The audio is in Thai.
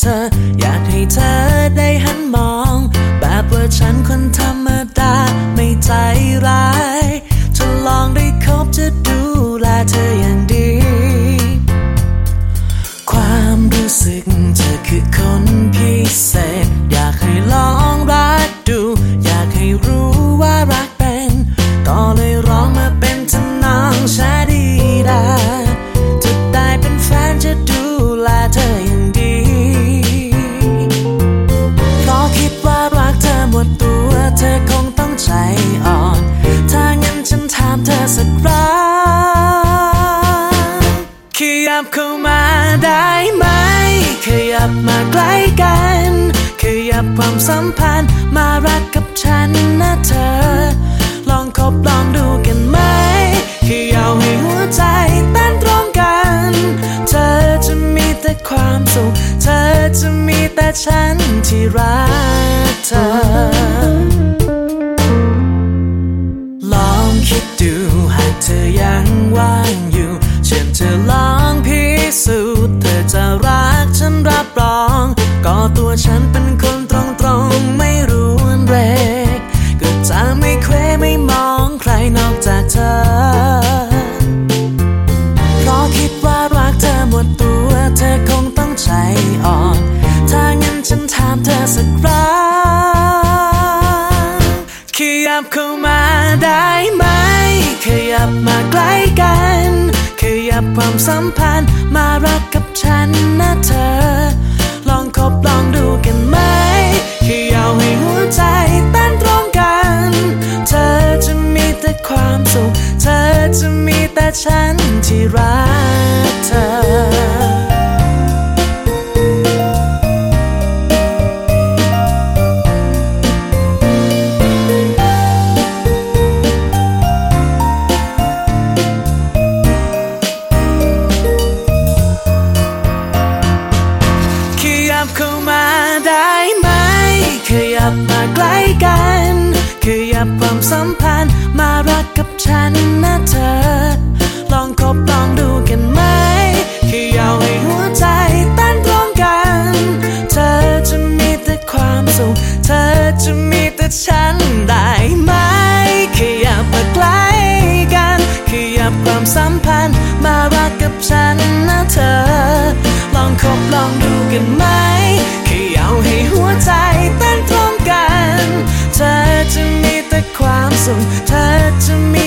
ออยากให้เธอได้หันมองแบบว่าฉันคนธรรมดาไม่ใจร้ายจะลองได้คบจะดูแลเธออย่างดีความรู้สึกเธอคือคนพิเศษอยากให้ลองรักดูอยากให้รู้ว่ารักเป็นก็เลยร้องมาเป็นทำนองชาดีดาจะได้เป็นแฟนจะดูแลเธออย่างดีเพราะคิดว่ารักเธอหมดตัวเธอคงต้องใจอ่อนถ้างั้นฉันถามเธอสักครั้งขยับเข้ามาได้ไหมขยับมาใกล้กันขยับความสัมพันธ์มารักกับฉันนะเธอลองคบลองดูกันไหมขยับให้หัวใจเต้นตรงกันเธอจะมีแต่ความสุขเธอจะมีแต่ฉันที่รักเธอลองคิดดูหากเธอยังว่างอยู่เชิญเธอลองพิสูจน์เธอจะรักฉันรับรองก็ตัวฉันเป็นคนตรงๆไม่รู้เรกก็จะไม่เคว้ไม่มองใครนอกจากเธอเพราะคิดว่ารักเธอหมดตัวเธอคงต้องใจอ่อนถ้างั้นฉันถามเธอสักครั้งขยับเข้ามาได้ไหมขยับมาใกล้กันขยับความสัมพันธ์มารักกับฉันนะเธอลองคบลองดูกันไหมขยับให้หัวใจเต้นตรงกันเธอจะมีแต่ความสุขเธอจะมีแต่ฉันที่รักเธอเข้ามาได้ไหมขยับมาใกล้กันขยับความสัมพันธ์มารักกับฉันนะเธอลองคบลองดูกันไหมขยับให้หัวใจเต้นตรงกันเธอจะมีแต่ความสุขเธอจะมีแต่ฉันได้ไหมขยับมาใกล้กันขยับความสัมพันธ์มารักกับฉันนะเธอลองคบลองดูกันไหมให้หัวใจเต้นตรงกันเธอจะมีแต่ความสุขเธอจะมี